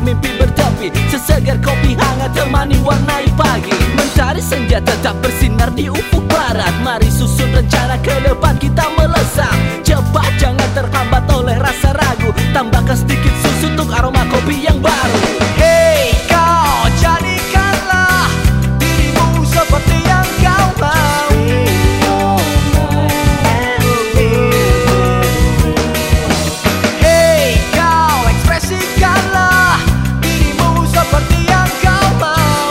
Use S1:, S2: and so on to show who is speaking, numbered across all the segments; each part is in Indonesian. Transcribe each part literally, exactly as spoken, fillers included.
S1: mimpi bertepi, sesegar kopi hangat temani warnai pagi. Mentari senja tetap bersinar di ufuk barat. Mari susun rencana ke depan kita melesat. Cepat jangan terhambat oleh rasa ragu. Tambahkan sedikit susu untuk aroma kopi yang baru. Hey kau, jadikanlah dirimu seperti yang kau mau. Hey kau, ekspresikanlah dirimu seperti yang kau mau.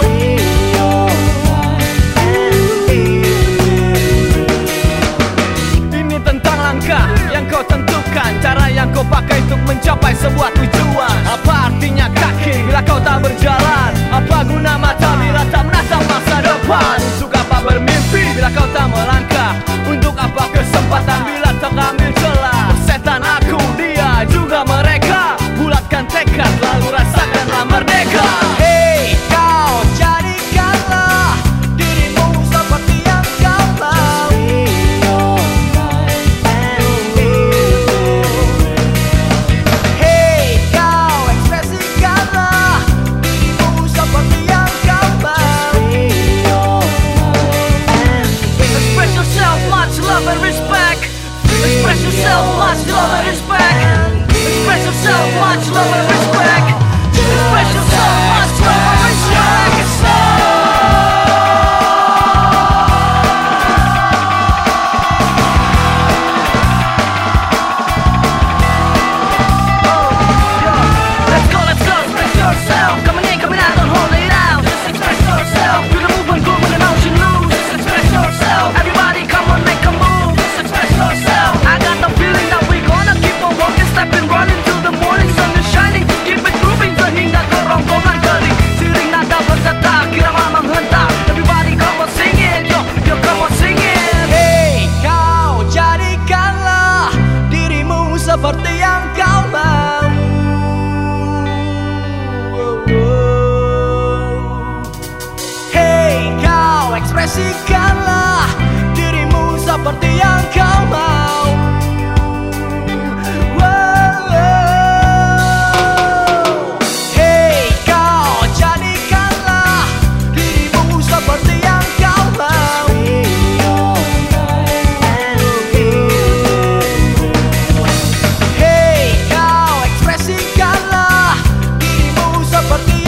S1: Ini tentang langkah yang kau tentukan, cara yang kau pakai untuk mencapai sebuah tujuan. Apa artinya kaki bila kau tak berjalan? Apa guna mata bila tak menatap masa depan? Untuk apa bermimpi bila kau tak melangkah? Untuk apa kesempatan bila tak ambil celah? Setan aku, dia juga mereka. Bulatkan tekad lalu rasakanlah merdeka. Hey kau, jadikanlah dirimu seperti yang kau mau. Hey kau, ekspresikanlah dirimu seperti yang kau mau. Express yourself, much love and respect. Express yourself, much love and respect. Express yourself, much love and respect. Express yourself, much love and respect. Let's go, let's go, express yourself. Coming in, coming out, don't hold it out. Just express yourself. Do the movement, groove with an ocean loose. Just express yourself. Everybody come on, make a move. Just express yourself. I got the feeling that we gonna keep on walking, stepping, running till the morning sun is shining. Keep it grooving sehingga kerongkongan kering. Siring nada bergetar, kirama menghentak. Everybody come on, sing it, yo, yo come on, sing it. Hey kau, jadikanlah dirimu seperti yang kau mau. Hey kau, ekspresikanlah dirimu seperti yang kau mau. Hey kau, jadikanlah dirimu seperti yang kau mau. Hey kau, ekspresikanlah dirimu seperti